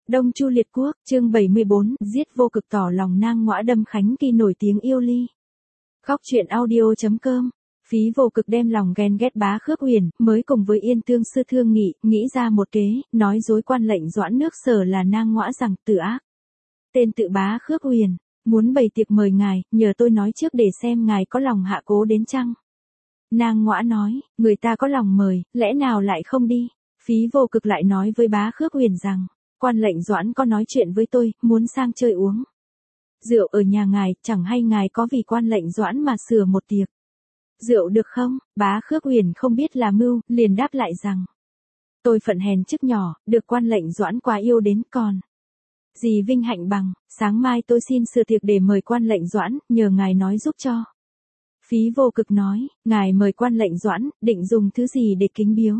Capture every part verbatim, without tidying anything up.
Đông Chu Liệt Quốc, chương bảy mươi bốn, giết vô cực tỏ lòng nang ngõa đâm Khánh Kỳ nổi tiếng yêu ly. Góc truyện audio.com. Phí vô cực đem lòng ghen ghét Bá Khước Huyền, mới cùng với Yên Tương sư thương nghị, nghĩ ra một kế, nói dối quan lệnh Doãn nước Sở là nang ngõa rằng tự ác. Tên tự Bá Khước Huyền, muốn bày tiệc mời ngài, nhờ tôi nói trước để xem ngài có lòng hạ cố đến chăng. Nang ngõa nói, người ta có lòng mời, lẽ nào lại không đi. Phí vô cực lại nói với Bá Khước Huyền rằng, quan lệnh Doãn có nói chuyện với tôi, muốn sang chơi uống rượu ở nhà ngài, chẳng hay ngài có vì quan lệnh Doãn mà sửa một tiệc rượu được không? Bá Khước Huyền không biết là mưu, liền đáp lại rằng, tôi phận hèn chức nhỏ, được quan lệnh Doãn quá yêu đến còn gì vinh hạnh bằng, sáng mai tôi xin sửa tiệc để mời quan lệnh Doãn, nhờ ngài nói giúp cho. Phí vô cực nói, ngài mời quan lệnh Doãn, định dùng thứ gì để kính biếu?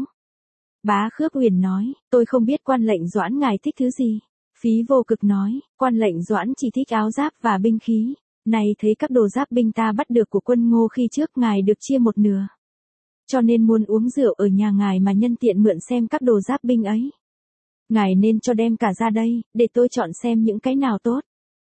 Bá Khước Huyền nói, tôi không biết quan lệnh Doãn ngài thích thứ gì. Phí vô cực nói, quan lệnh Doãn chỉ thích áo giáp và binh khí. Này thấy các đồ giáp binh ta bắt được của quân Ngô khi trước ngài được chia một nửa. Cho nên muốn uống rượu ở nhà ngài mà nhân tiện mượn xem các đồ giáp binh ấy. Ngài nên cho đem cả ra đây, để tôi chọn xem những cái nào tốt.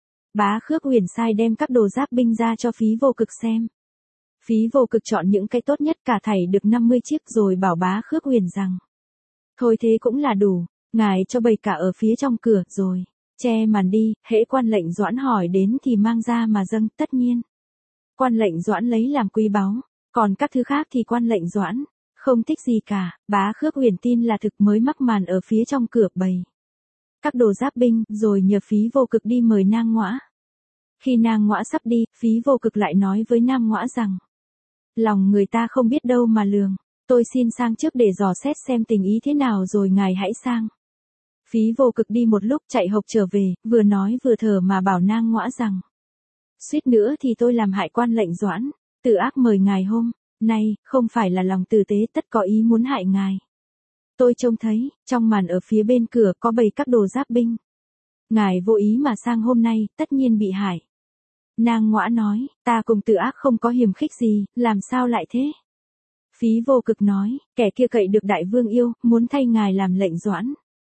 Bá Khước Huyền sai đem các đồ giáp binh ra cho Phí vô cực xem. Phí vô cực chọn những cái tốt nhất cả thảy được năm mươi chiếc rồi bảo Bá Khước Huyền rằng, thôi thế cũng là đủ, ngài cho bày cả ở phía trong cửa rồi, che màn đi, hễ quan lệnh Doãn hỏi đến thì mang ra mà dâng, tất nhiên. Quan lệnh Doãn lấy làm quý báu, còn các thứ khác thì quan lệnh Doãn không thích gì cả. Bá Khước Huyền tin là thực mới mắc màn ở phía trong cửa bày các đồ giáp binh, rồi nhờ Phí vô cực đi mời nang ngõa. Khi nang ngõa sắp đi, Phí vô cực lại nói với nang ngõa rằng, lòng người ta không biết đâu mà lường. Tôi xin sang trước để dò xét xem tình ý thế nào rồi ngài hãy sang. Phí vô cực đi một lúc chạy hộc trở về, vừa nói vừa thở mà bảo nang ngõa rằng, suýt nữa thì tôi làm hại quan lệnh Doãn, tự ác mời ngài hôm nay, không phải là lòng tử tế tất có ý muốn hại ngài. Tôi trông thấy, trong màn ở phía bên cửa có bày các đồ giáp binh. Ngài vô ý mà sang hôm nay, tất nhiên bị hại. Nang ngõa nói, ta cùng tự ác không có hiềm khích gì, làm sao lại thế? Phí vô cực nói, kẻ kia cậy được đại vương yêu, muốn thay ngài làm lệnh Doãn.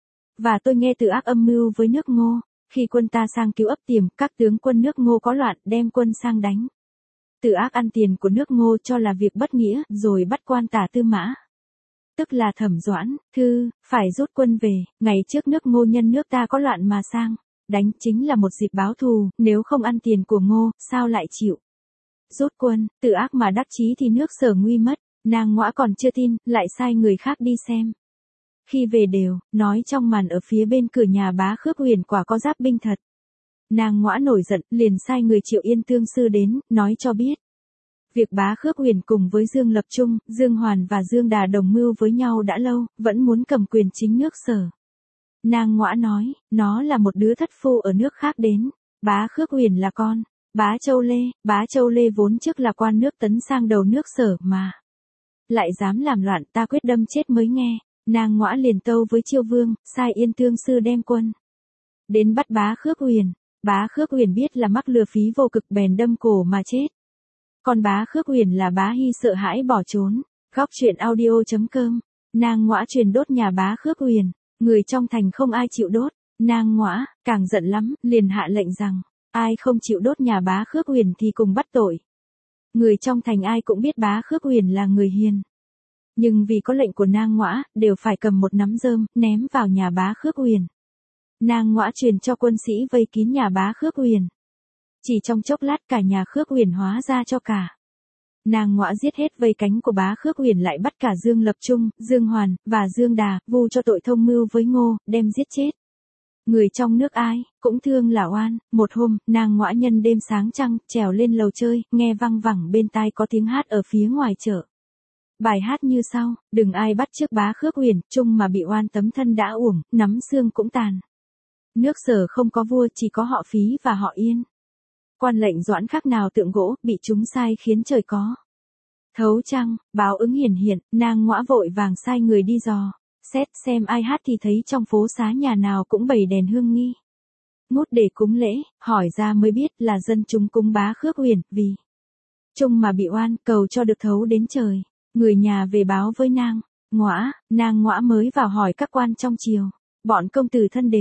Và tôi nghe tự ác âm mưu với nước Ngô, khi quân ta sang cứu ấp Tiềm, các tướng quân nước Ngô có loạn, đem quân sang đánh. Tự ác ăn tiền của nước Ngô cho là việc bất nghĩa, rồi bắt quan Tả Tư Mã, tức là Thẩm Doãn, thư, phải rút quân về. Ngày trước nước Ngô nhân nước ta có loạn mà sang đánh, chính là một dịp báo thù, nếu không ăn tiền của Ngô, sao lại chịu rút quân. Tự ác mà đắc chí thì nước Sở nguy mất. Nang ngõa còn chưa tin, lại sai người khác đi xem. Khi về đều, nói trong màn ở phía bên cửa nhà Bá Khước Huyền quả có giáp binh thật. Nang ngõa nổi giận, liền sai người triệu Yên Tương sư đến, nói cho biết. Việc Bá Khước Huyền cùng với Dương Lập Trung, Dương Hoàn và Dương Đà đồng mưu với nhau đã lâu, vẫn muốn cầm quyền chính nước Sở. Nang ngõa nói, nó là một đứa thất phu ở nước khác đến. Bá Khước Huyền là con Bá Châu Lê, Bá Châu Lê vốn trước là quan nước Tấn sang đầu nước Sở mà lại dám làm loạn, ta quyết đâm chết mới nghe. Nang ngõa liền tâu với Chiêu Vương, sai Yên Tương sư đem quân đến bắt Bá Khước Huyền. Bá Khước Huyền biết là mắc lừa Phí vô cực bèn đâm cổ mà chết. Còn Bá Khước Huyền là Bá Hy sợ hãi bỏ trốn. Góc truyện audio.com. Nang ngõa truyền đốt nhà Bá Khước Huyền, người trong thành không ai chịu đốt. Nang ngõa càng giận lắm, liền hạ lệnh rằng, ai không chịu đốt nhà Bá Khước Huyền thì cùng bắt tội. Người trong thành ai cũng biết Bá Khước Huyền là người hiền, nhưng vì có lệnh của nang ngõa, đều phải cầm một nắm rơm, ném vào nhà Bá Khước Huyền. Nang ngõa truyền cho quân sĩ vây kín nhà Bá Khước Huyền. Chỉ trong chốc lát cả nhà Khước Huyền hóa ra cho cả. Nang ngõa giết hết vây cánh của Bá Khước Huyền, lại bắt cả Dương Lập Trung, Dương Hoàn, và Dương Đà, vu cho tội thông mưu với Ngô, đem giết chết. Người trong nước ai, cũng thương là oan. Một hôm, nang ngõa nhân đêm sáng trăng, trèo lên lầu chơi, nghe văng vẳng bên tai có tiếng hát ở phía ngoài chợ. Bài hát như sau, đừng ai bắt chước Bá Khước Huyền, chung mà bị oan tấm thân đã uổng, nắm xương cũng tàn. Nước Sở không có vua, chỉ có họ Phí và họ Yên. Quan lệnh Doãn khác nào tượng gỗ, bị chúng sai khiến trời có thấu trăng, báo ứng hiển hiện. Nang ngõa vội vàng sai người đi dò xét xem ai hát, thì thấy trong phố xá nhà nào cũng bày đèn hương nghi ngút để cúng lễ. Hỏi ra mới biết là dân chúng cúng Bá Khước Huyền, vì chung mà bị oan, cầu cho được thấu đến trời. Người nhà về báo với nang ngõa, nang ngõa mới vào hỏi các quan trong triều, bọn công tử thân đều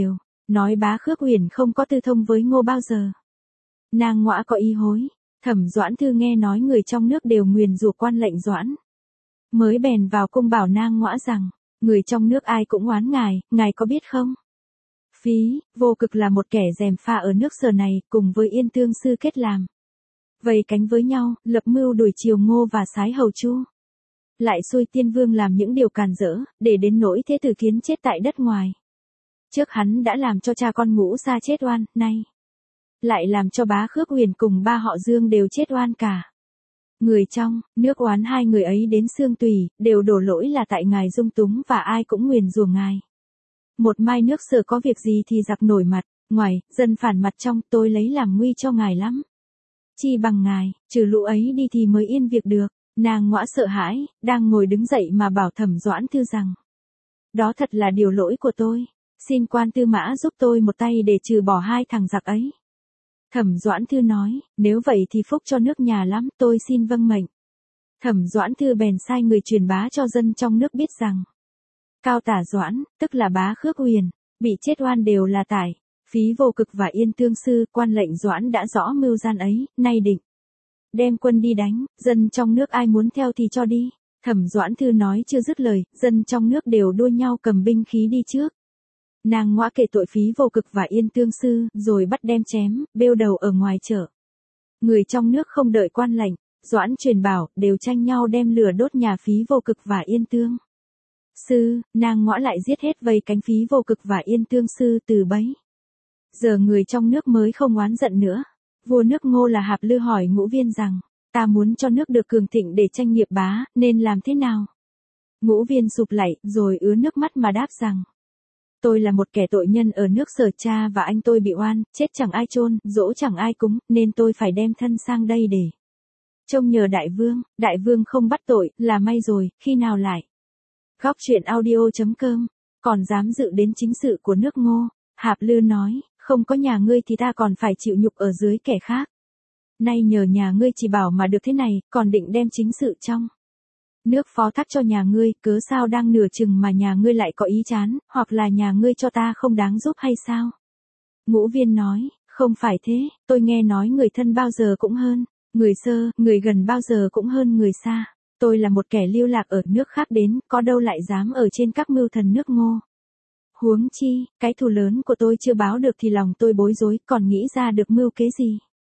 Nói bá Khước Huyền không có tư thông với Ngô bao giờ. Nàng ngõa có ý hối. Thẩm Doãn Thư nghe nói người trong nước đều nguyền rủa quan lệnh Doãn. Mới bèn vào cung bảo nàng ngõa rằng, người trong nước ai cũng oán ngài, ngài có biết không? Phí, Vô Cực là một kẻ gièm pha ở nước Sở này, cùng với Yên Tương Sư kết làm. Vây cánh với nhau, lập mưu đuổi chiều Ngô và Sái Hầu Chu. Lại xui Tiên Vương làm những điều càn rỡ, để đến nỗi Thế Tử Kiến chết tại đất ngoài. Trước hắn đã làm cho cha con Ngũ Sa chết oan, nay lại làm cho bá Khước Huyền cùng ba họ Dương đều chết oan cả. Người trong nước oán hai người ấy đến xương tùy, đều đổ lỗi là tại ngài dung túng và ai cũng nguyền rủa ngài. Một mai nước Sở có việc gì thì giặc nổi mặt, ngoài, dân phản mặt trong, tôi lấy làm nguy cho ngài lắm. Chi bằng ngài, trừ lũ ấy đi thì mới yên việc được. Nàng ngõa sợ hãi, đang ngồi đứng dậy mà bảo Thẩm Doãn Thư rằng, đó thật là điều lỗi của tôi, xin quan tư mã giúp tôi một tay để trừ bỏ hai thằng giặc ấy. Thẩm Doãn Thư nói, nếu vậy thì phúc cho nước nhà lắm, tôi xin vâng mệnh. Thẩm Doãn Thư bèn sai người truyền bá cho dân trong nước biết rằng, Cao Tả Doãn, tức là bá Khước Huyền, bị chết oan đều là tại Phí Vô Cực và Yên Tương Sư, quan lệnh Doãn đã rõ mưu gian ấy, nay định đem quân đi đánh, dân trong nước ai muốn theo thì cho đi. Thẩm Doãn Thư nói chưa dứt lời, dân trong nước đều đua nhau cầm binh khí đi trước. Nàng ngõa kể tội Phí Vô Cực và Yên Tương Sư, rồi bắt đem chém, bêu đầu ở ngoài chợ. Người trong nước không đợi quan lệnh, Doãn truyền bảo, đều tranh nhau đem lửa đốt nhà Phí Vô Cực và Yên Tương Sư, nàng ngõa lại giết hết vây cánh Phí Vô Cực và Yên Tương Sư từ bấy. Giờ người trong nước mới không oán giận nữa. Vua nước Ngô là Hạp Lư hỏi Ngũ Viên rằng, ta muốn cho nước được cường thịnh để tranh nghiệp bá, nên làm thế nào? Ngũ Viên sụp lạy, rồi ứa nước mắt mà đáp rằng, tôi là một kẻ tội nhân ở nước Sở, cha và anh tôi bị oan, chết chẳng ai chôn, dỗ chẳng ai cúng, nên tôi phải đem thân sang đây để trông nhờ đại vương. Đại vương không bắt tội, là may rồi, khi nào lại? Góc truyện audio chấm com, còn dám dự đến chính sự của nước Ngô. Hạp Lư nói, không có nhà ngươi thì ta còn phải chịu nhục ở dưới kẻ khác. Nay nhờ nhà ngươi chỉ bảo mà được thế này, còn định đem chính sự trong nước phó thác cho nhà ngươi, cớ sao đang nửa chừng mà nhà ngươi lại có ý chán, hoặc là nhà ngươi cho ta không đáng giúp hay sao? Ngũ Viên nói, không phải thế, tôi nghe nói người thân bao giờ cũng hơn người sơ, người gần bao giờ cũng hơn người xa. Tôi là một kẻ lưu lạc ở nước khác đến, có đâu lại dám ở trên các mưu thần nước Ngô. Huống chi, cái thù lớn của tôi chưa báo được thì lòng tôi bối rối, còn nghĩ ra được mưu kế gì?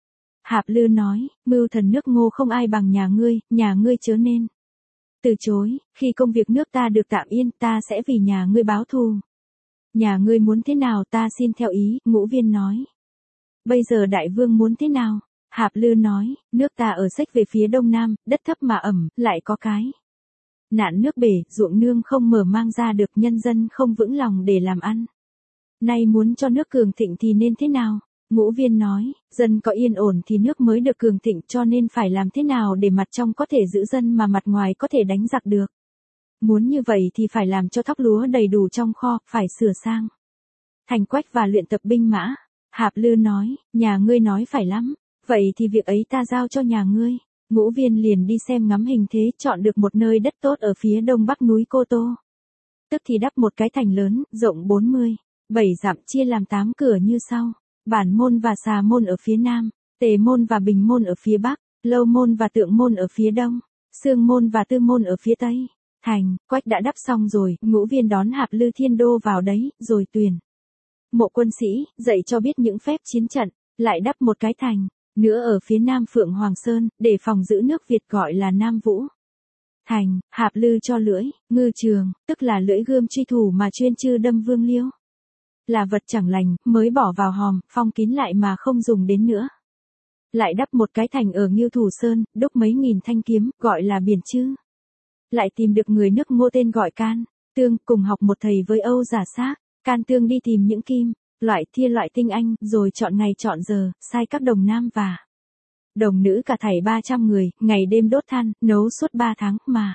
Hạp Lư nói, mưu thần nước Ngô không ai bằng nhà ngươi, nhà ngươi chớ nên từ chối, khi công việc nước ta được tạm yên, ta sẽ vì nhà ngươi báo thù. Nhà ngươi muốn thế nào ta xin theo ý, Ngũ Viên nói. Bây giờ đại vương muốn thế nào? Hạp Lư nói, nước ta ở xếch về phía đông nam, đất thấp mà ẩm, lại có cái nạn nước bể, ruộng nương không mở mang ra được, nhân dân không vững lòng để làm ăn. Nay muốn cho nước cường thịnh thì nên thế nào? Ngũ Viên nói, dân có yên ổn thì nước mới được cường thịnh, cho nên phải làm thế nào để mặt trong có thể giữ dân mà mặt ngoài có thể đánh giặc được. Muốn như vậy thì phải làm cho thóc lúa đầy đủ trong kho, phải sửa sang thành quách và luyện tập binh mã. Hạp Lư nói, nhà ngươi nói phải lắm, vậy thì việc ấy ta giao cho nhà ngươi. Ngũ Viên liền đi xem ngắm hình thế, chọn được một nơi đất tốt ở phía đông bắc núi Cô Tô. Tức thì đắp một cái thành lớn, rộng bốn mươi bảy dặm, chia làm tám cửa như sau: Bản môn và Xà môn ở phía nam, Tề môn và Bình môn ở phía bắc, Lâu môn và Tượng môn ở phía đông, Sương môn và Tư môn ở phía tây. Thành, quách đã đắp xong rồi, Ngũ Viên đón Hạp Lư Thiên Đô vào đấy, rồi tuyển mộ quân sĩ, dạy cho biết những phép chiến trận, lại đắp một cái thành nữa ở phía nam Phượng Hoàng Sơn, để phòng giữ nước Việt gọi là Nam Vũ Thành. Hạp Lư cho lưỡi ngư trường, tức là lưỡi gươm truy thủ mà chuyên chư đâm Vương Liêu, là vật chẳng lành, mới bỏ vào hòm, phong kín lại mà không dùng đến nữa. Lại đắp một cái thành ở Ngưu Thủ Sơn, đúc mấy nghìn thanh kiếm, gọi là Biển Chư. Lại tìm được người nước Ngô tên gọi Can Tương, cùng học một thầy với Âu Giả Xác. Can Tương đi tìm những kim loại thia loại tinh anh, rồi chọn ngày chọn giờ, sai các đồng nam và đồng nữ cả thảy ba trăm người, ngày đêm đốt than, nấu suốt ba tháng, mà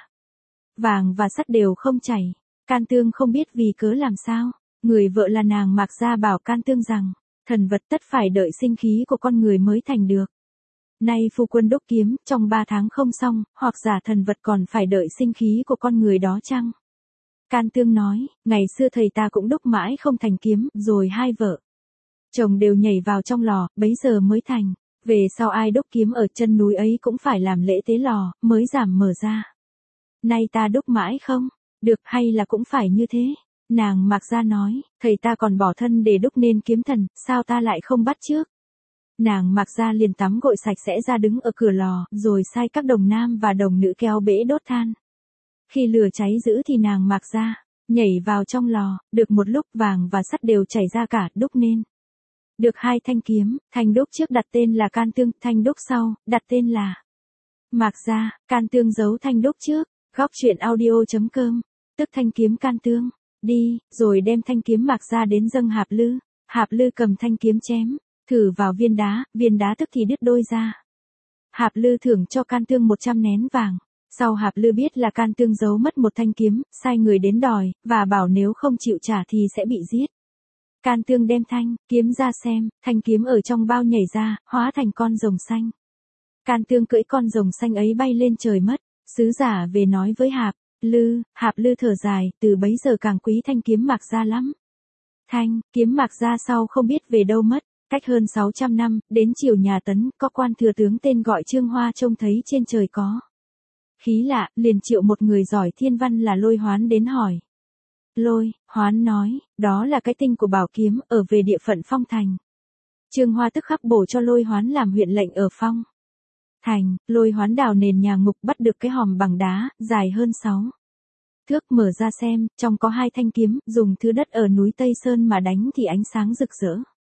vàng và sắt đều không chảy. Can Tương không biết vì cớ làm sao. Người vợ là nàng Mạc Gia bảo Can Tương rằng, thần vật tất phải đợi sinh khí của con người mới thành được. Nay phu quân đúc kiếm, trong ba tháng không xong, hoặc giả thần vật còn phải đợi sinh khí của con người đó chăng? Can Tương nói, ngày xưa thầy ta cũng đúc mãi không thành kiếm, rồi hai vợ chồng đều nhảy vào trong lò, bấy giờ mới thành. Về sau ai đúc kiếm ở chân núi ấy cũng phải làm lễ tế lò, mới giảm mở ra. Nay ta đúc mãi không được, hay là cũng phải như thế. Nàng Mạc Gia nói, thầy ta còn bỏ thân để đúc nên kiếm thần, sao ta lại không bắt trước. Nàng Mạc Gia liền tắm gội sạch sẽ ra đứng ở cửa lò, rồi sai các đồng nam và đồng nữ kéo bể đốt than. Khi lửa cháy dữ thì nàng Mạc Gia nhảy vào trong lò, được một lúc vàng và sắt đều chảy ra cả, đúc nên được hai thanh kiếm. Thanh đúc trước đặt tên là Can Tương, thanh đúc sau đặt tên là Mạc Gia. Can Tương giấu thanh đúc trước. Góc truyện audio chấm com, tức thanh kiếm Can Tương đi, rồi đem thanh kiếm Mạc Gia đến dâng Hạp Lư. Hạp Lư cầm thanh kiếm chém thử vào viên đá, viên đá tức thì đứt đôi ra. Hạp Lư thưởng cho Can Tương một trăm nén vàng. Sau Hạp Lư biết là Can Tương giấu mất một thanh kiếm, sai người đến đòi, và bảo nếu không chịu trả thì sẽ bị giết. Can Tương đem thanh kiếm ra xem, thanh kiếm ở trong bao nhảy ra, hóa thành con rồng xanh. Can Tương cưỡi con rồng xanh ấy bay lên trời mất. Sứ giả về nói với Hạp Lư, Hạp Lư thở dài, từ bấy giờ càng quý thanh kiếm Mạc Gia lắm. Thanh kiếm Mạc Gia sau không biết về đâu mất. Cách hơn sáu trăm năm, đến triều nhà Tấn, có quan thừa tướng tên gọi Trương Hoa trông thấy trên trời có khí lạ, liền triệu một người giỏi thiên văn là Lôi Hoán đến hỏi. Lôi Hoán nói, đó là cái tinh của bảo kiếm, ở về địa phận Phong Thành. Trương Hoa tức khắc bổ cho Lôi Hoán làm huyện lệnh ở Phong Thành. Lôi Hoán đào nền nhà ngục, bắt được cái hòm bằng đá, dài hơn sáu thước, mở ra xem, trong có hai thanh kiếm, dùng thứ đất ở núi Tây Sơn mà đánh thì ánh sáng rực rỡ.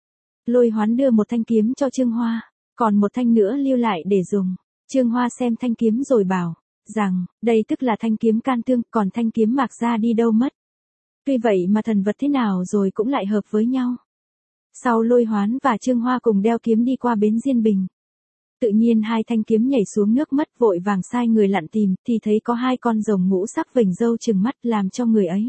Lôi Hoán đưa một thanh kiếm cho Trương Hoa, còn một thanh nữa lưu lại để dùng. Trương Hoa xem thanh kiếm rồi bảo rằng, đây tức là thanh kiếm Can Tương, còn thanh kiếm Mạc Gia đi đâu mất. Tuy vậy mà thần vật thế nào rồi cũng lại hợp với nhau. Sau Lôi Hoán và Trương Hoa cùng đeo kiếm đi qua bến Diên Bình. Tự nhiên hai thanh kiếm nhảy xuống nước mất, vội vàng sai người lặn tìm, thì thấy có hai con rồng ngũ sắc vểnh râu trừng mắt, làm cho người ấy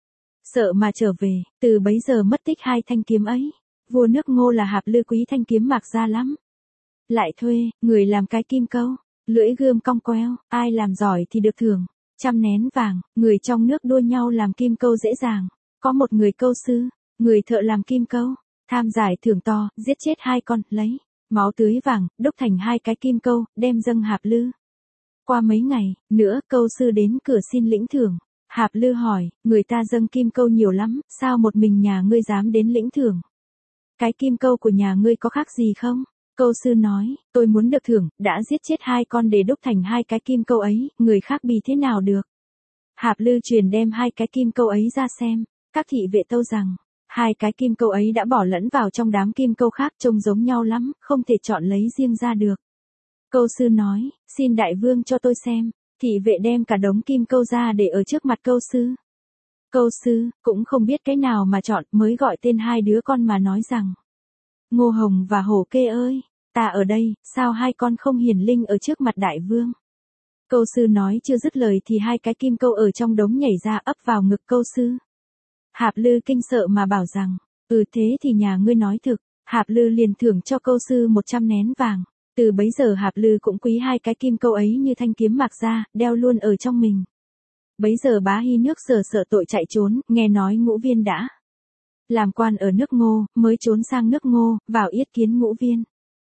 sợ mà trở về. Từ bấy giờ mất tích hai thanh kiếm ấy. Vua nước Ngô là Hạp Lư quý thanh kiếm Mạc Gia lắm. Lại thuê người làm cái kim câu, lưỡi gươm cong queo, ai làm giỏi thì được thưởng trăm nén vàng. Người trong nước đua nhau làm kim câu dễ dàng. Có một người câu sư, người thợ làm kim câu, tham giải thưởng to, giết chết hai con, lấy máu tưới vàng, đúc thành hai cái kim câu, đem dâng Hạp Lư. Qua mấy ngày nữa, câu sư đến cửa xin lĩnh thưởng. Hạp Lư hỏi, người ta dâng kim câu nhiều lắm, sao một mình nhà ngươi dám đến lĩnh thưởng? Cái kim câu của nhà ngươi có khác gì không? Câu sư nói, tôi muốn được thưởng, đã giết chết hai con để đúc thành hai cái kim câu ấy, người khác bì thế nào được? Hạp Lư truyền đem hai cái kim câu ấy ra xem. Các thị vệ tâu rằng, hai cái kim câu ấy đã bỏ lẫn vào trong đám kim câu khác, trông giống nhau lắm, không thể chọn lấy riêng ra được. Câu sư nói, xin đại vương cho tôi xem. Thị vệ đem cả đống kim câu ra để ở trước mặt câu sư. Câu sư cũng không biết cái nào mà chọn, mới gọi tên hai đứa con mà nói rằng, Ngô Hồng và Hổ Kê ơi, ta ở đây, sao hai con không hiển linh ở trước mặt đại vương? Câu sư nói chưa dứt lời thì hai cái kim câu ở trong đống nhảy ra, ấp vào ngực câu sư. Hạp Lư kinh sợ mà bảo rằng, ừ thế thì nhà ngươi nói thực. Hạp Lư liền thưởng cho câu sư một trăm nén vàng. Từ bấy giờ Hạp Lư cũng quý hai cái kim câu ấy như thanh kiếm Mạc Gia, đeo luôn ở trong mình. Bấy giờ Bá Hy nước Sở sợ tội chạy trốn, nghe nói Ngũ Viên đã làm quan ở nước Ngô, mới trốn sang nước Ngô, vào yết kiến Ngũ Viên.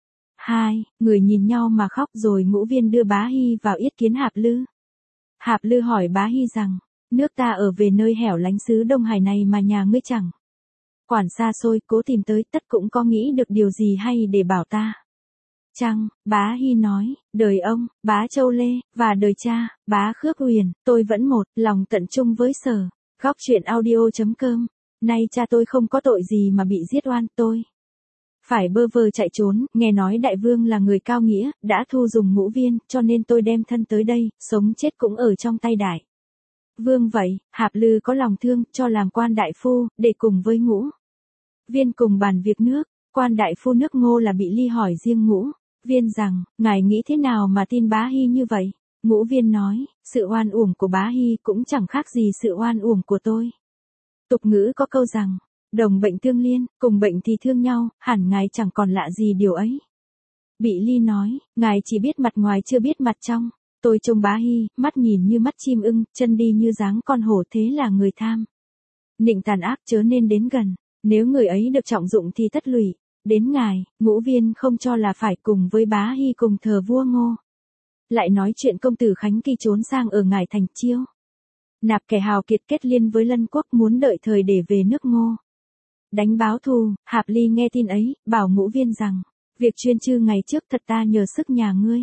Hai người nhìn nhau mà khóc, rồi Ngũ Viên đưa Bá Hy vào yết kiến Hạp Lư. Hạp Lư hỏi Bá Hy rằng, nước ta ở về nơi hẻo lánh xứ Đông Hải này mà nhà ngươi chẳng quản xa xôi, cố tìm tới, tất cũng có nghĩ được điều gì hay để bảo ta chăng? Bá Hy nói, đời ông, Bá Châu Lê, và đời cha, Bá Khước Huyền, tôi vẫn một lòng tận trung với Sở. Góc truyện audio chấm com. Nay cha tôi không có tội gì mà bị giết oan, tôi phải bơ vơ chạy trốn. Nghe nói đại vương là người cao nghĩa, đã thu dùng Ngũ Viên, cho nên tôi đem thân tới đây, sống chết cũng ở trong tay đại vương vậy. Hạp Lư có lòng thương, cho làm quan đại phu, để cùng với Ngũ Viên cùng bàn việc nước. Quan đại phu nước Ngô là Bị Ly hỏi riêng Ngũ Viên rằng, ngài nghĩ thế nào mà tin Bá Hy như vậy? Ngũ Viên nói, sự oan uổng của Bá Hy cũng chẳng khác gì sự oan uổng của tôi. Tục ngữ có câu rằng, đồng bệnh tương liên, cùng bệnh thì thương nhau, hẳn ngài chẳng còn lạ gì điều ấy. Bị Ly nói, ngài chỉ biết mặt ngoài chưa biết mặt trong. Tôi trông Bá Hy, mắt nhìn như mắt chim ưng, chân đi như dáng con hổ, thế là người tham. Nịnh tàn ác chớ nên đến gần, nếu người ấy được trọng dụng thì tất lụy. Đến ngài, Ngũ Viên không cho là phải cùng với Bá Hy cùng thờ vua Ngô. Lại nói chuyện công tử Khánh Kỳ trốn sang ở Ngải Thành Chiêu. Nạp kẻ hào kiệt kết liên với Lân Quốc, muốn đợi thời để về nước Ngô. Đánh báo thù. Hạp Ly nghe tin ấy, bảo Ngũ Viên rằng, việc chuyên chư ngày trước thật ta nhờ sức nhà ngươi.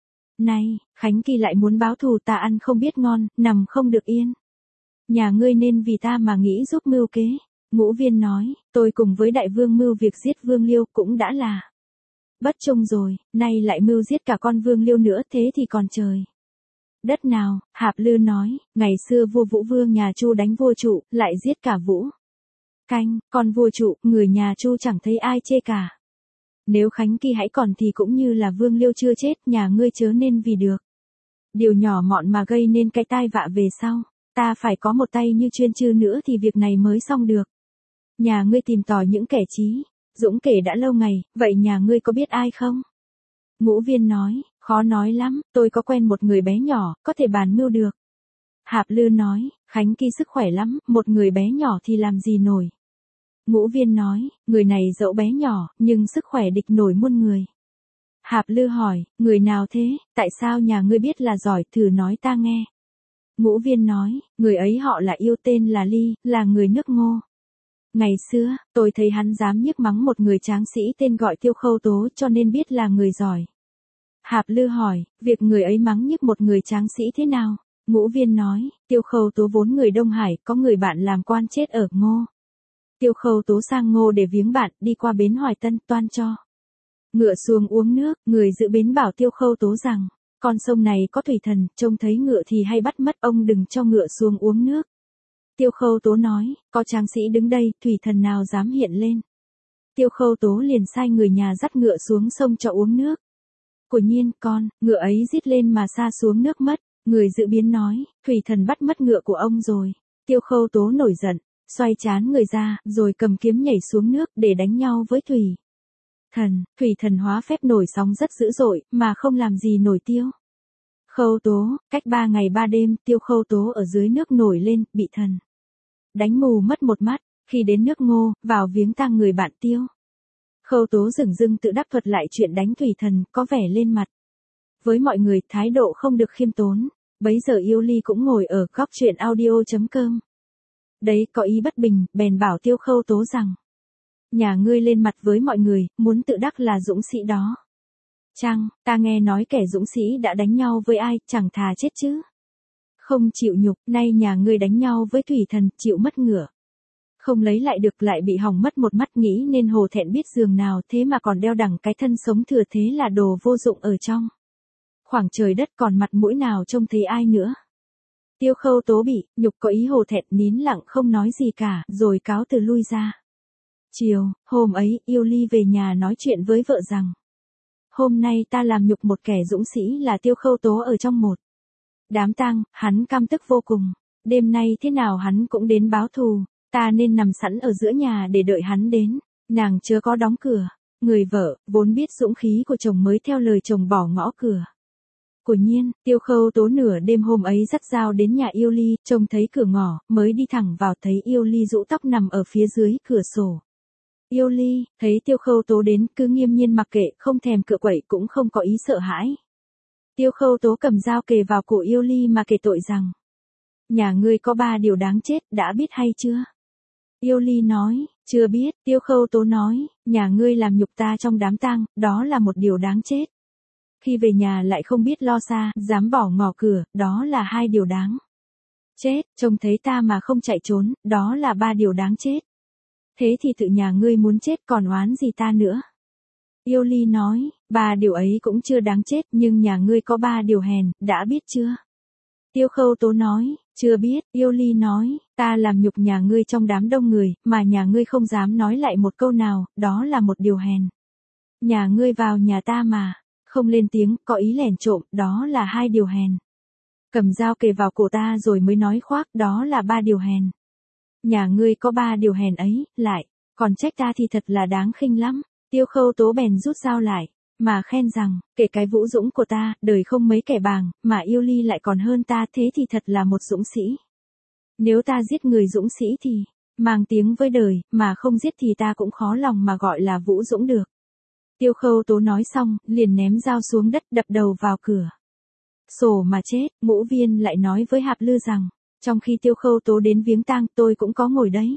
Nay, Khánh Kỳ lại muốn báo thù, ta ăn không biết ngon, nằm không được yên. Nhà ngươi nên vì ta mà nghĩ giúp mưu kế. Ngũ Viên nói, tôi cùng với đại vương mưu việc giết Vương Liêu cũng đã là bất trung rồi, nay lại mưu giết cả con Vương Liêu nữa, thế thì còn trời đất nào. Hạp Lư nói, ngày xưa vua Vũ Vương nhà Chu đánh vua Trụ, lại giết cả Vũ Canh, con vua Trụ, người nhà Chu chẳng thấy ai chê cả. Nếu Khánh Kỳ hãy còn thì cũng như là Vương Liêu chưa chết, nhà ngươi chớ nên vì được điều nhỏ mọn mà gây nên cái tai vạ về sau. Ta phải có một tay như chuyên chư nữa thì việc này mới xong được. Nhà ngươi tìm tòi những kẻ trí dũng kể đã lâu ngày, vậy nhà ngươi có biết ai không? Ngũ Viên nói, khó nói lắm, tôi có quen một người bé nhỏ, có thể bàn mưu được. Hạp Lư nói, Khánh Kỳ sức khỏe lắm, một người bé nhỏ thì làm gì nổi. Ngũ Viên nói, người này dẫu bé nhỏ, nhưng sức khỏe địch nổi muôn người. Hạp Lư hỏi, người nào thế, tại sao nhà ngươi biết là giỏi, thử nói ta nghe. Ngũ Viên nói, người ấy họ là Yêu, tên là Ly, là người nước Ngô. Ngày xưa, tôi thấy hắn dám nhiếc mắng một người tráng sĩ tên gọi Tiêu Khâu Tố, cho nên biết là người giỏi. Hạp Lư hỏi, việc người ấy mắng nhiếc một người tráng sĩ thế nào? Ngũ Viên nói, Tiêu Khâu Tố vốn người Đông Hải, có người bạn làm quan chết ở Ngô. Tiêu Khâu Tố sang Ngô để viếng bạn, đi qua bến Hoài Tân, toan cho ngựa xuống uống nước, người giữ bến bảo Tiêu Khâu Tố rằng, con sông này có thủy thần, trông thấy ngựa thì hay bắt mất, ông đừng cho ngựa xuống uống nước. Tiêu Khâu Tố nói, có tráng sĩ đứng đây, thủy thần nào dám hiện lên. Tiêu Khâu Tố liền sai người nhà dắt ngựa xuống sông cho uống nước. Quả nhiên, con, ngựa ấy rít lên mà sa xuống nước mất. Người giữ bến nói, thủy thần bắt mất ngựa của ông rồi. Tiêu Khâu Tố nổi giận, xoay trán người ra, rồi cầm kiếm nhảy xuống nước để đánh nhau với thủy thần. Thủy thần hóa phép nổi sóng rất dữ dội, mà không làm gì nổi Tiêu Khâu Tố. Cách ba ngày ba đêm, Tiêu Khâu Tố ở dưới nước nổi lên, bị thần đánh mù mất một mắt. Khi đến nước Ngô, vào viếng tang người bạn Tiêu Khâu Tố dửng dưng tự đắc thuật lại chuyện đánh thủy thần, có vẻ lên mặt với mọi người, thái độ không được khiêm tốn. Bấy giờ Yêu Ly cũng ngồi ở góc truyện audio chấm com. Đấy có ý bất bình, bèn bảo Tiêu Khâu Tố rằng, nhà ngươi lên mặt với mọi người, muốn tự đắc là dũng sĩ đó. Chăng, ta nghe nói kẻ dũng sĩ đã đánh nhau với ai, chẳng thà chết chứ. Không chịu nhục, nay nhà ngươi đánh nhau với thủy thần, chịu mất ngựa. Không lấy lại được, lại bị hỏng mất một mắt, nghĩ nên hổ thẹn biết giường nào, thế mà còn đeo đẳng cái thân sống thừa, thế là đồ vô dụng ở trong khoảng trời đất, còn mặt mũi nào trông thấy ai nữa. Tiêu Khâu Tố bị nhục có ý hổ thẹn, nín lặng không nói gì cả, rồi cáo từ lui ra. Chiều, hôm ấy, Yêu Ly về nhà nói chuyện với vợ rằng, hôm nay ta làm nhục một kẻ dũng sĩ là Tiêu Khâu Tố ở trong một đám tang, hắn căm tức vô cùng. Đêm nay thế nào hắn cũng đến báo thù, ta nên nằm sẵn ở giữa nhà để đợi hắn đến. Nàng chưa có đóng cửa. Người vợ, vốn biết dũng khí của chồng mới theo lời chồng bỏ ngõ cửa. Quả nhiên, Tiêu Khâu Tố nửa đêm hôm ấy dắt dao đến nhà Yêu Ly, trông thấy cửa ngõ, mới đi thẳng vào, thấy Yêu Ly rũ tóc nằm ở phía dưới cửa sổ. Yêu Ly, thấy Tiêu Khâu Tố đến, cứ nghiêm nhiên mặc kệ, không thèm cựa quậy, cũng không có ý sợ hãi. Tiêu Khâu Tố cầm dao kề vào cổ Yêu Ly mà kể tội rằng, nhà ngươi có ba điều đáng chết, đã biết hay chưa? Yêu Ly nói, chưa biết. Tiêu Khâu Tố nói, nhà ngươi làm nhục ta trong đám tang, đó là một điều đáng chết. Khi về nhà lại không biết lo xa, dám bỏ ngỏ cửa, đó là hai điều đáng chết. Trông thấy ta mà không chạy trốn, đó là ba điều đáng chết. Thế thì tự nhà ngươi muốn chết, còn oán gì ta nữa? Yêu Ly nói, ba điều ấy cũng chưa đáng chết, nhưng nhà ngươi có ba điều hèn, đã biết chưa? Tiêu Khâu Tố nói, chưa biết. Yêu Ly nói, ta làm nhục nhà ngươi trong đám đông người, mà nhà ngươi không dám nói lại một câu nào, đó là một điều hèn. Nhà ngươi vào nhà ta mà không lên tiếng, có ý lẻn trộm, đó là hai điều hèn. Cầm dao kề vào cổ ta rồi mới nói khoác, đó là ba điều hèn. Nhà ngươi có ba điều hèn ấy, lại còn trách ta thì thật là đáng khinh lắm. Tiêu Khâu Tố bèn rút dao lại, mà khen rằng, kể cái vũ dũng của ta, đời không mấy kẻ bàng, mà yêu ly lại còn hơn ta, thế thì thật là một dũng sĩ. Nếu ta giết người dũng sĩ thì, mang tiếng với đời, mà không giết thì ta cũng khó lòng mà gọi là vũ dũng được. Tiêu Khâu Tố nói xong, liền ném dao xuống đất, đập đầu vào cửa sổ mà chết. Ngũ Viên lại nói với Hạp Lư rằng, trong khi Tiêu Khâu Tố đến viếng tang, tôi cũng có ngồi đấy.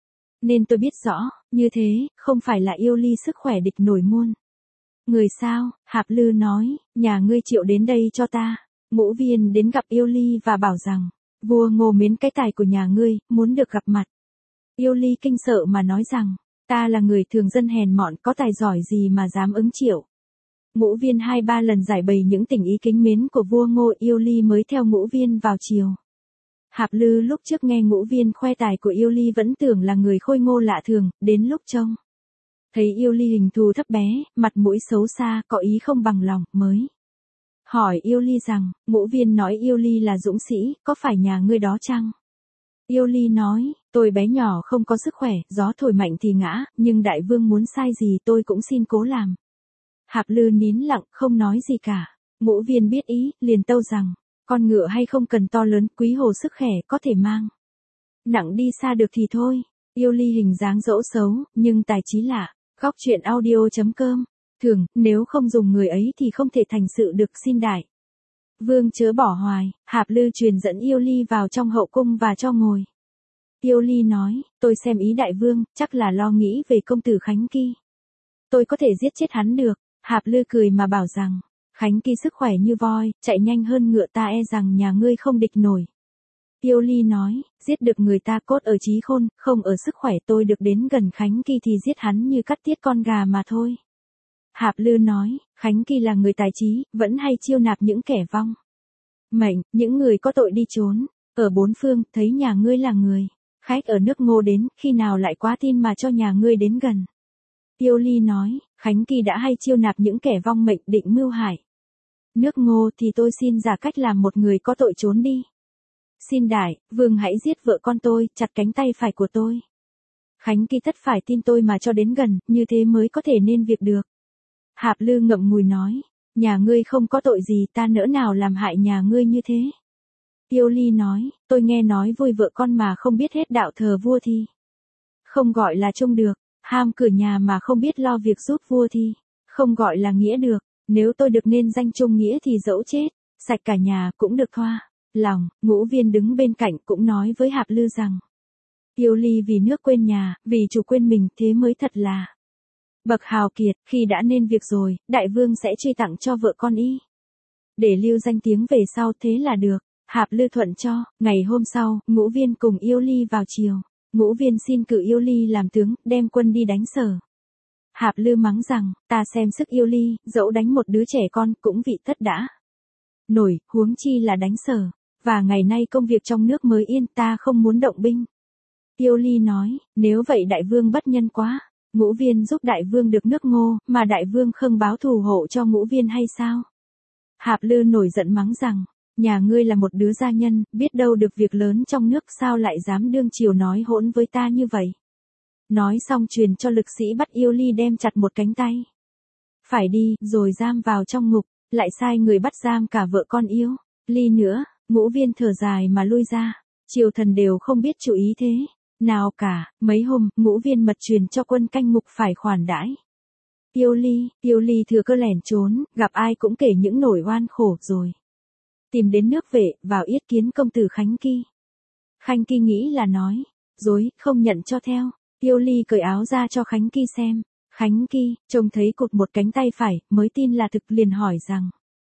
Nên tôi biết rõ, như thế, không phải là yêu ly sức khỏe địch nổi muôn người sao. Hạp Lư nói, nhà ngươi triệu đến đây cho ta. Ngũ Viên đến gặp yêu ly và bảo rằng, vua Ngô mến cái tài của nhà ngươi, muốn được gặp mặt. Yêu ly kinh sợ mà nói rằng, ta là người thường dân hèn mọn, có tài giỏi gì mà dám ứng triệu. Ngũ Viên hai ba lần giải bày những tình ý kính mến của vua Ngô, yêu ly mới theo Ngũ Viên vào triều. Hạp Lư lúc trước nghe Ngũ Viên khoe tài của yêu ly vẫn tưởng là người khôi ngô lạ thường, đến lúc trông thấy yêu ly hình thù thấp bé, mặt mũi xấu xa, có ý không bằng lòng, mới hỏi yêu ly rằng, Ngũ Viên nói yêu ly là dũng sĩ, có phải nhà ngươi đó chăng? Yêu ly nói, tôi bé nhỏ không có sức khỏe, gió thổi mạnh thì ngã, nhưng đại vương muốn sai gì tôi cũng xin cố làm. Hạp Lư nín lặng, không nói gì cả. Ngũ Viên biết ý, liền tâu rằng, con ngựa hay không cần to lớn, quý hồ sức khỏe, có thể mang nặng đi xa được thì thôi. Yêu ly hình dáng dỗ xấu, nhưng tài trí lạ. Góc truyện audio chấm com. Thường, nếu không dùng người ấy thì không thể thành sự được, xin đại vương chớ bỏ hoài. Hạp Lư truyền dẫn yêu ly vào trong hậu cung và cho ngồi. Yêu ly nói, tôi xem ý đại vương, chắc là lo nghĩ về công tử Khánh Kỳ. Tôi có thể giết chết hắn được. Hạp Lư cười mà bảo rằng, Khánh Kỳ sức khỏe như voi, chạy nhanh hơn ngựa, ta e rằng nhà ngươi không địch nổi. Yêu ly nói, giết được người ta cốt ở trí khôn, không ở sức khỏe, tôi được đến gần Khánh Kỳ thì giết hắn như cắt tiết con gà mà thôi. Hạp Lư nói, Khánh Kỳ là người tài trí, vẫn hay chiêu nạp những kẻ vong mệnh, những người có tội đi trốn ở bốn phương, thấy nhà ngươi là người khách ở nước Ngô đến, khi nào lại quá tin mà cho nhà ngươi đến gần. Yêu ly nói, Khánh Kỳ đã hay chiêu nạp những kẻ vong mệnh định mưu hại nước Ngô, thì tôi xin giả cách làm một người có tội trốn đi. Xin đại vương hãy giết vợ con tôi, chặt cánh tay phải của tôi. Khánh Kỳ tất phải tin tôi mà cho đến gần, như thế mới có thể nên việc được. Hạp Lư ngậm ngùi nói, nhà ngươi không có tội gì, ta nỡ nào làm hại nhà ngươi như thế. Yêu ly nói, tôi nghe nói vui vợ con mà không biết hết đạo thờ vua thì không gọi là trông được, ham cửa nhà mà không biết lo việc giúp vua thì không gọi là nghĩa được. Nếu tôi được nên danh trung nghĩa thì dẫu chết sạch cả nhà cũng được thoa lòng. Ngũ Viên đứng bên cạnh cũng nói với Hạp Lư rằng, yêu ly vì nước quên nhà, vì chủ quên mình, thế mới thật là bậc hào kiệt. Khi đã nên việc rồi, đại vương sẽ truy tặng cho vợ con y, để lưu danh tiếng về sau, thế là được. Hạp Lư thuận cho. Ngày hôm sau, Ngũ Viên cùng yêu ly vào triều. Ngũ Viên xin cử yêu ly làm tướng, đem quân đi đánh Sở. Hạp Lư mắng rằng, ta xem sức yêu ly, dẫu đánh một đứa trẻ con cũng vị tất đã nổi, huống chi là đánh Sở. Và ngày nay công việc trong nước mới yên, ta không muốn động binh. Yêu ly nói, nếu vậy đại vương bất nhân quá. Ngũ Viên giúp đại vương được nước Ngô, mà đại vương không báo thù hộ cho Ngũ Viên hay sao? Hạp Lư nổi giận mắng rằng, nhà ngươi là một đứa gia nhân, biết đâu được việc lớn trong nước, sao lại dám đương triều nói hỗn với ta như vậy. Nói xong truyền cho lực sĩ bắt yêu ly đem chặt một cánh tay phải đi, rồi giam vào trong ngục, lại sai người bắt giam cả vợ con yêu ly nữa. Ngũ Viên thở dài mà lui ra. Triều thần đều không biết chú ý thế nào cả. Mấy hôm, Ngũ Viên mật truyền cho quân canh ngục phải khoản đãi yêu ly. Yêu ly thừa cơ lẻn trốn, gặp ai cũng kể những nỗi oan khổ, rồi tìm đến nước Vệ, vào yết kiến công tử Khánh Kỳ. Khánh Kỳ nghĩ là nói dối, không nhận cho theo. Yêu ly cởi áo ra cho Khánh Kỳ xem. Khánh Kỳ trông thấy cụt một cánh tay phải, mới tin là thực, liền hỏi rằng,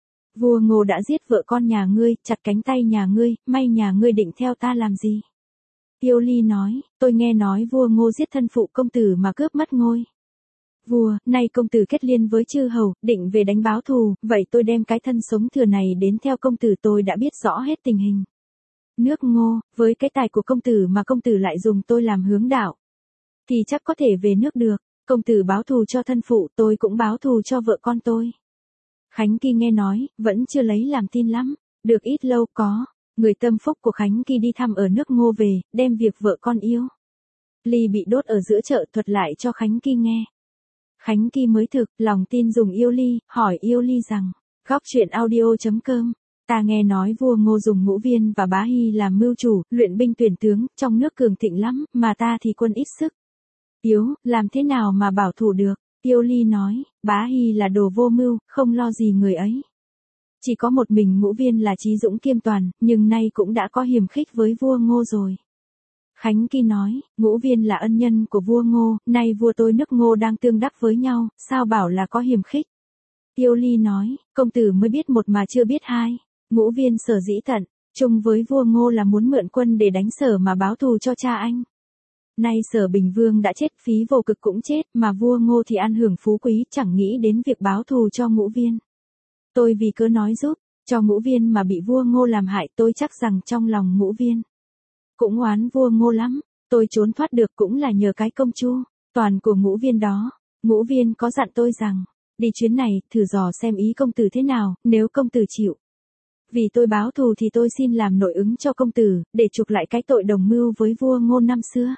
vua Ngô đã giết vợ con nhà ngươi, chặt cánh tay nhà ngươi, may nhà ngươi định theo ta làm gì? Yêu ly nói, tôi nghe nói vua Ngô giết thân phụ công tử mà cướp mất ngôi vua, nay công tử kết liên với chư hầu, định về đánh báo thù, vậy tôi đem cái thân sống thừa này đến theo công tử. Tôi đã biết rõ hết tình hình nước Ngô, với cái tài của công tử mà công tử lại dùng tôi làm hướng đạo, thì chắc có thể về nước được. Công tử báo thù cho thân phụ, tôi cũng báo thù cho vợ con tôi. Khánh Kỳ nghe nói, vẫn chưa lấy làm tin lắm. Được ít lâu, có người tâm phúc của Khánh Kỳ đi thăm ở nước Ngô về, đem việc vợ con yêu ly bị đốt ở giữa chợ thuật lại cho Khánh Kỳ nghe. Khánh Kỳ mới thực, lòng tin dùng yêu ly, hỏi yêu ly rằng, góc truyện audio.com, ta nghe nói vua Ngô dùng Ngũ Viên và Bá Hy làm mưu chủ, luyện binh tuyển tướng, trong nước cường thịnh lắm, mà ta thì quân ít sức. Yếu, làm thế nào mà bảo thủ được? Yêu ly nói, Bá Hy là đồ vô mưu, không lo gì người ấy. Chỉ có một mình Ngũ Viên là trí dũng kiêm toàn, nhưng nay cũng đã có hiềm khích với vua Ngô rồi. Khánh Kỳ nói, Ngũ Viên là ân nhân của vua Ngô, nay vua tôi nước Ngô đang tương đắc với nhau, sao bảo là có hiềm khích? Yêu ly nói, công tử mới biết một mà chưa biết hai. Ngũ Viên sở dĩ tận, chung với vua Ngô là muốn mượn quân để đánh Sở mà báo thù cho cha anh. Nay Sở Bình Vương đã chết, Phí Vô Cực cũng chết, mà vua Ngô thì ăn hưởng phú quý, chẳng nghĩ đến việc báo thù cho Ngũ Viên. Tôi vì cớ nói giúp, cho Ngũ Viên mà bị vua Ngô làm hại, tôi chắc rằng trong lòng Ngũ Viên cũng oán vua Ngô lắm, tôi trốn thoát được cũng là nhờ cái công chu toàn của Ngũ Viên đó. Ngũ Viên có dặn tôi rằng, đi chuyến này, thử dò xem ý công tử thế nào, nếu công tử chịu. Vì tôi báo thù thì tôi xin làm nội ứng cho công tử, để chuộc lại cái tội đồng mưu với vua Ngô năm xưa.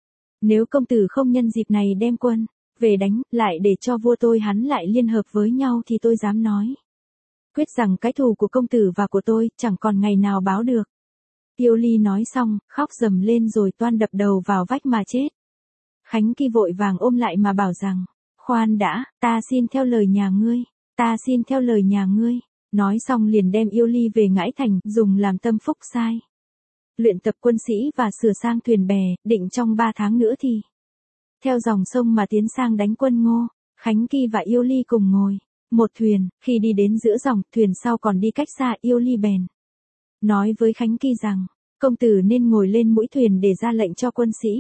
Nếu công tử không nhân dịp này đem quân về đánh, lại để cho vua tôi hắn lại liên hợp với nhau thì tôi dám nói quyết rằng cái thù của công tử và của tôi chẳng còn ngày nào báo được. Yêu ly nói xong, khóc rầm lên rồi toan đập đầu vào vách mà chết. Khánh Kỳ vội vàng ôm lại mà bảo rằng, khoan đã, ta xin theo lời nhà ngươi, ta xin theo lời nhà ngươi. Nói xong liền đem yêu ly về Ngãi Thành, dùng làm tâm phúc sai. Luyện tập quân sĩ và sửa sang thuyền bè, định trong ba tháng nữa thì theo dòng sông mà tiến sang đánh quân Ngô. Khánh Kỳ và yêu ly cùng ngồi một thuyền, khi đi đến giữa dòng, thuyền sau còn đi cách xa, yêu ly bèn nói với Khánh Kỳ rằng, công tử nên ngồi lên mũi thuyền để ra lệnh cho quân sĩ.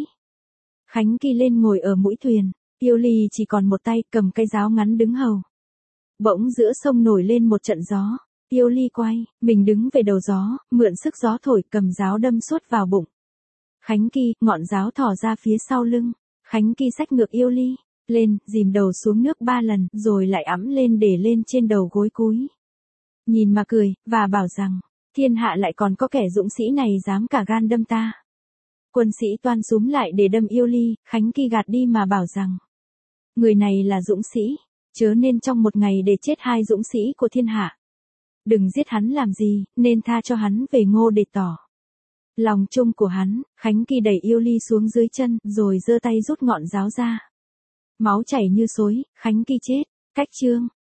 Khánh Kỳ lên ngồi ở mũi thuyền, yêu ly chỉ còn một tay cầm cây giáo ngắn đứng hầu. Bỗng giữa sông nổi lên một trận gió, yêu ly quay, mình đứng về đầu gió, mượn sức gió thổi, cầm giáo đâm suốt vào bụng Khánh Kỳ, ngọn giáo thỏ ra phía sau lưng. Khánh Kỳ xách ngược yêu ly lên, dìm đầu xuống nước ba lần, rồi lại ẵm lên để lên trên đầu gối cúi nhìn mà cười, và bảo rằng, thiên hạ lại còn có kẻ dũng sĩ này dám cả gan đâm ta. Quân sĩ toan xúm lại để đâm yêu ly, Khánh Kỳ gạt đi mà bảo rằng, người này là dũng sĩ, chớ nên trong một ngày để chết hai dũng sĩ của thiên hạ. Đừng giết hắn làm gì, nên tha cho hắn về Ngô để tỏ lòng chung của hắn. Khánh Kỳ đẩy yêu ly xuống dưới chân, rồi giơ tay rút ngọn giáo ra. Máu chảy như xối, Khánh Kỳ chết. Cách chương